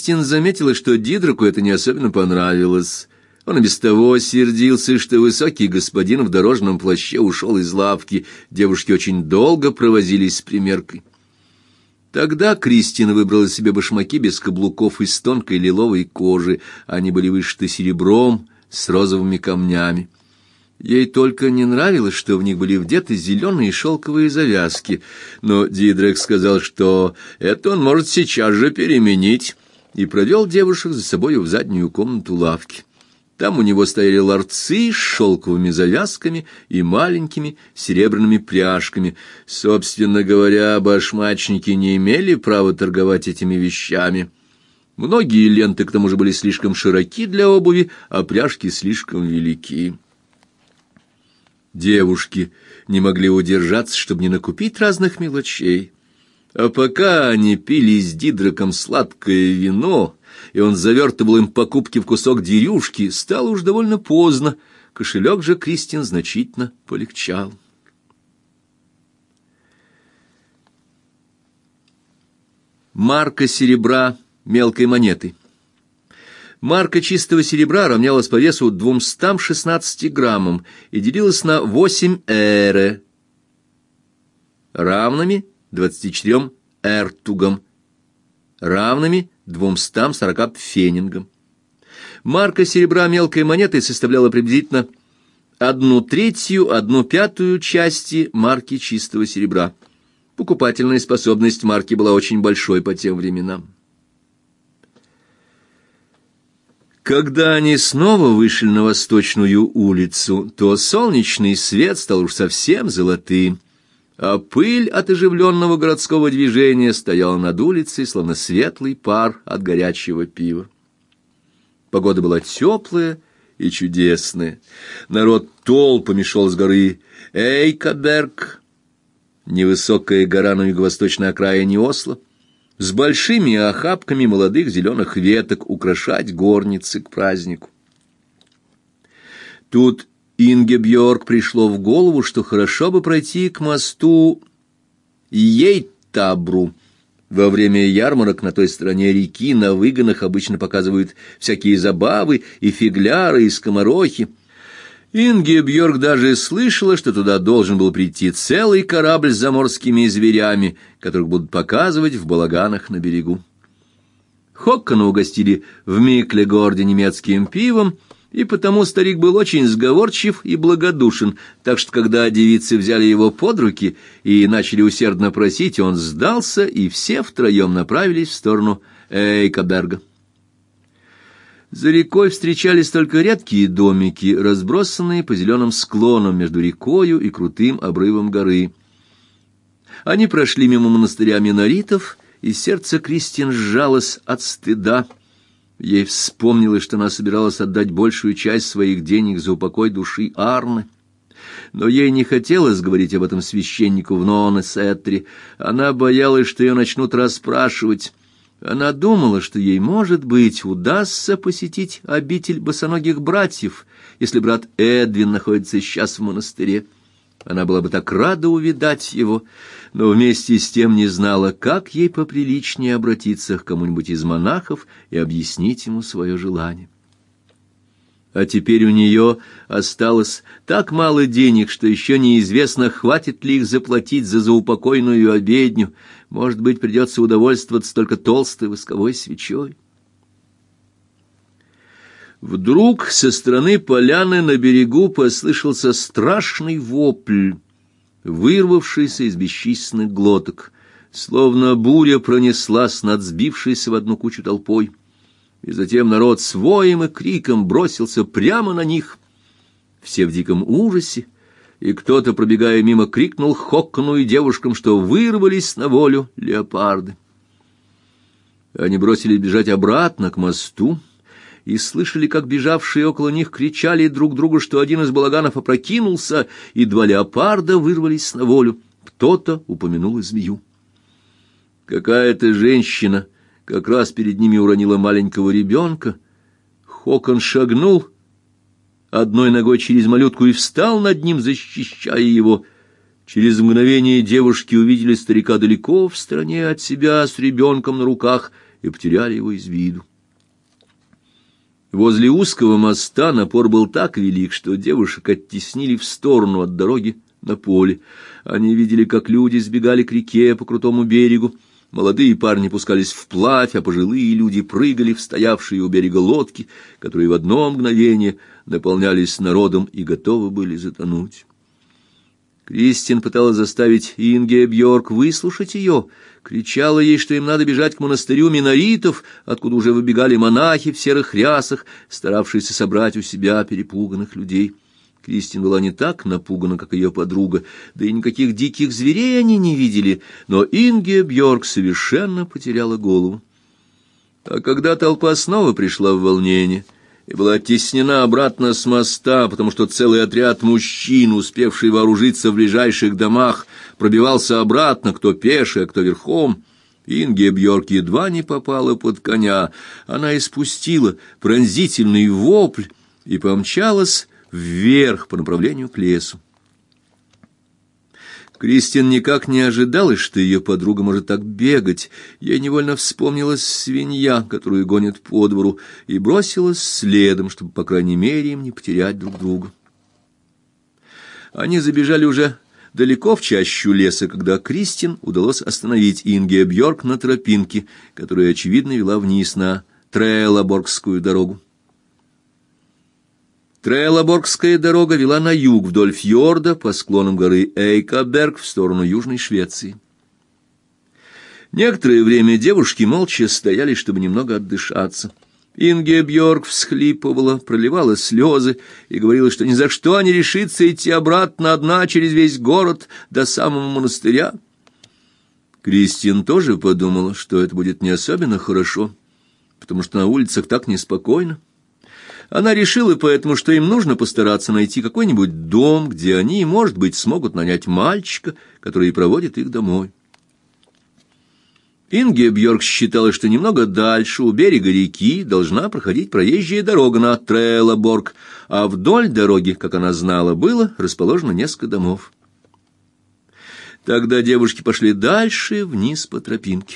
Кристин заметила, что Дидраку это не особенно понравилось. Он и без того сердился, что высокий господин в дорожном плаще ушел из лавки. Девушки очень долго провозились с примеркой. Тогда Кристин выбрала себе башмаки без каблуков из тонкой лиловой кожи. Они были вышиты серебром с розовыми камнями. Ей только не нравилось, что в них были вдеты зеленые шелковые завязки. Но Дидрек сказал, что это он может сейчас же переменить, и провел девушек за собою в заднюю комнату лавки. Там у него стояли ларцы с шелковыми завязками и маленькими серебряными пряжками. Собственно говоря, башмачники не имели права торговать этими вещами. Многие ленты, к тому же, были слишком широки для обуви, а пряжки слишком велики. Девушки не могли удержаться, чтобы не накупить разных мелочей. А пока они пили с Дидреком сладкое вино, и он завертывал им покупки в кусок дерюшки, стало уж довольно поздно. Кошелек же Кристин значительно полегчал. Марка серебра мелкой монеты. Марка чистого серебра равнялась по весу 216 граммам и делилась на 8 эре, равными 24 эртугам, равными 240 пфенингам. Марка серебра мелкой монеты составляла приблизительно 1/3-1/5 части марки чистого серебра. Покупательная способность марки была очень большой по тем временам. Когда они снова вышли на Восточную улицу, то солнечный свет стал уж совсем золотым, а пыль от оживленного городского движения стояла над улицей, словно светлый пар от горячего пива. Погода была теплая и чудесная. Народ толпами шел с горы Эйкаберг, невысокая гора на юго-восточной окраине Осло, с большими охапками молодых зеленых веток украшать горницы к празднику. Тут Ингебьорг пришло в голову, что хорошо бы пройти к мосту Йейтабру. Во время ярмарок на той стороне реки на выгонах обычно показывают всякие забавы, и фигляры, и скоморохи. Ингебьорг даже слышала, что туда должен был прийти целый корабль с заморскими зверями, которых будут показывать в балаганах на берегу. Хоккана угостили в Миклегорде немецким пивом, и потому старик был очень сговорчив и благодушен, так что когда девицы взяли его под руки и начали усердно просить, он сдался, и все втроем направились в сторону Эйкаберга. За рекой встречались только редкие домики, разбросанные по зеленым склонам между рекою и крутым обрывом горы. Они прошли мимо монастыря Миноритов, и сердце Кристин сжалось от стыда. Ей вспомнилось, что она собиралась отдать большую часть своих денег за упокой души Арны. Но ей не хотелось говорить об этом священнику в Нонесетре. Она боялась, что ее начнут расспрашивать. Она думала, что ей, может быть, удастся посетить обитель босоногих братьев, если брат Эдвин находится сейчас в монастыре. Она была бы так рада увидать его, но вместе с тем не знала, как ей поприличнее обратиться к кому-нибудь из монахов и объяснить ему свое желание. А теперь у нее осталось так мало денег, что еще неизвестно, хватит ли их заплатить за заупокойную обедню. Может быть, придется удовольствоваться только толстой восковой свечой. Вдруг со стороны поляны на берегу послышался страшный вопль, вырвавшийся из бесчисленных глоток, словно буря пронеслась над сбившейся в одну кучу толпой. И затем народ с воем и криком бросился прямо на них. Все в диком ужасе, и кто-то, пробегая мимо, крикнул Хоккану и девушкам, что вырвались на волю леопарды. Они бросились бежать обратно к мосту и слышали, как бежавшие около них кричали друг другу, что один из балаганов опрокинулся, и 2 леопарда вырвались на волю. Кто-то упомянул и змею. Какая-то женщина как раз перед ними уронила маленького ребенка. Хоккан шагнул одной ногой через малютку и встал над ним, защищая его. Через мгновение девушки увидели старика далеко в стороне от себя с ребенком на руках и потеряли его из виду. Возле узкого моста напор был так велик, что девушек оттеснили в сторону от дороги на поле. Они видели, как люди сбегали к реке по крутому берегу. Молодые парни пускались вплавь, а пожилые люди прыгали в стоявшие у берега лодки, которые в одно мгновение наполнялись народом и готовы были затонуть. Кристин пыталась заставить Ингебьорг выслушать ее, кричала ей, что им надо бежать к монастырю миноритов, откуда уже выбегали монахи в серых рясах, старавшиеся собрать у себя перепуганных людей. Кристин была не так напугана, как ее подруга, да и никаких диких зверей они не видели, но Ингебьорг совершенно потеряла голову. А когда толпа снова пришла в волнение и была оттеснена обратно с моста, потому что целый отряд мужчин, успевший вооружиться в ближайших домах, пробивался обратно, кто пеше, а кто верхом, Ингебьорг едва не попала под коня. Она испустила пронзительный вопль и помчалась вверх по направлению к лесу. Кристин никак не ожидала, что ее подруга может так бегать. Ей невольно вспомнилась свинья, которую гонят по двору, и бросилась следом, чтобы, по крайней мере, им не потерять друг друга. Они забежали уже далеко в чащу леса, когда Кристин удалось остановить Ингебьорг на тропинке, которая, очевидно, вела вниз на Треллаборгскую дорогу. Треллаборгская дорога вела на юг вдоль фьорда по склонам горы Эйкаберг в сторону Южной Швеции. Некоторое время девушки молча стояли, чтобы немного отдышаться. Ингебьорг всхлипывала, проливала слезы и говорила, что ни за что не решится идти обратно одна через весь город до самого монастыря. Кристин тоже подумала, что это будет не особенно хорошо, потому что на улицах так неспокойно. Она решила поэтому, что им нужно постараться найти какой-нибудь дом, где они, может быть, смогут нанять мальчика, который проводит их домой. Ингебьорг считала, что немного дальше, у берега реки, должна проходить проезжая дорога на Треллаборг, а вдоль дороги, как она знала, было расположено несколько домов. Тогда девушки пошли дальше, вниз по тропинке.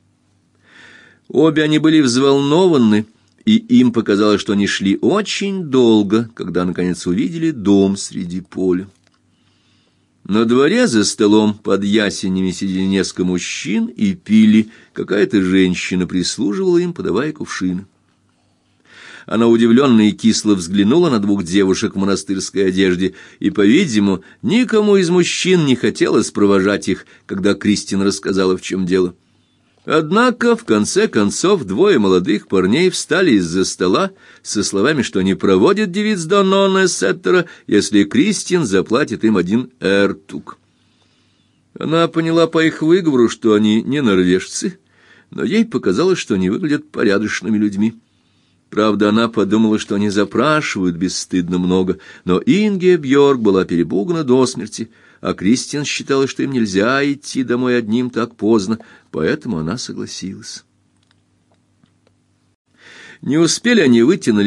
Обе они были взволнованы, и им показалось, что они шли очень долго, когда, наконец, увидели дом среди поля. На дворе за столом под ясенями сидели несколько мужчин и пили. Какая-то женщина прислуживала им, подавая кувшины. Она удивленно и кисло взглянула на двух девушек в монастырской одежде, и, по-видимому, никому из мужчин не хотелось провожать их, когда Кристин рассказала, в чем дело. Однако, в конце концов, двое молодых парней встали из-за стола со словами, что они проводят девиц до Нонне-Сеттера, если Кристин заплатит им 1 эртуг. Она поняла по их выговору, что они не норвежцы, но ей показалось, что они выглядят порядочными людьми. Правда, она подумала, что они запрашивают бесстыдно много, но Ингебьорг была перепугана до смерти, а Кристин считала, что им нельзя идти домой одним так поздно, поэтому она согласилась. Не успели они выйти на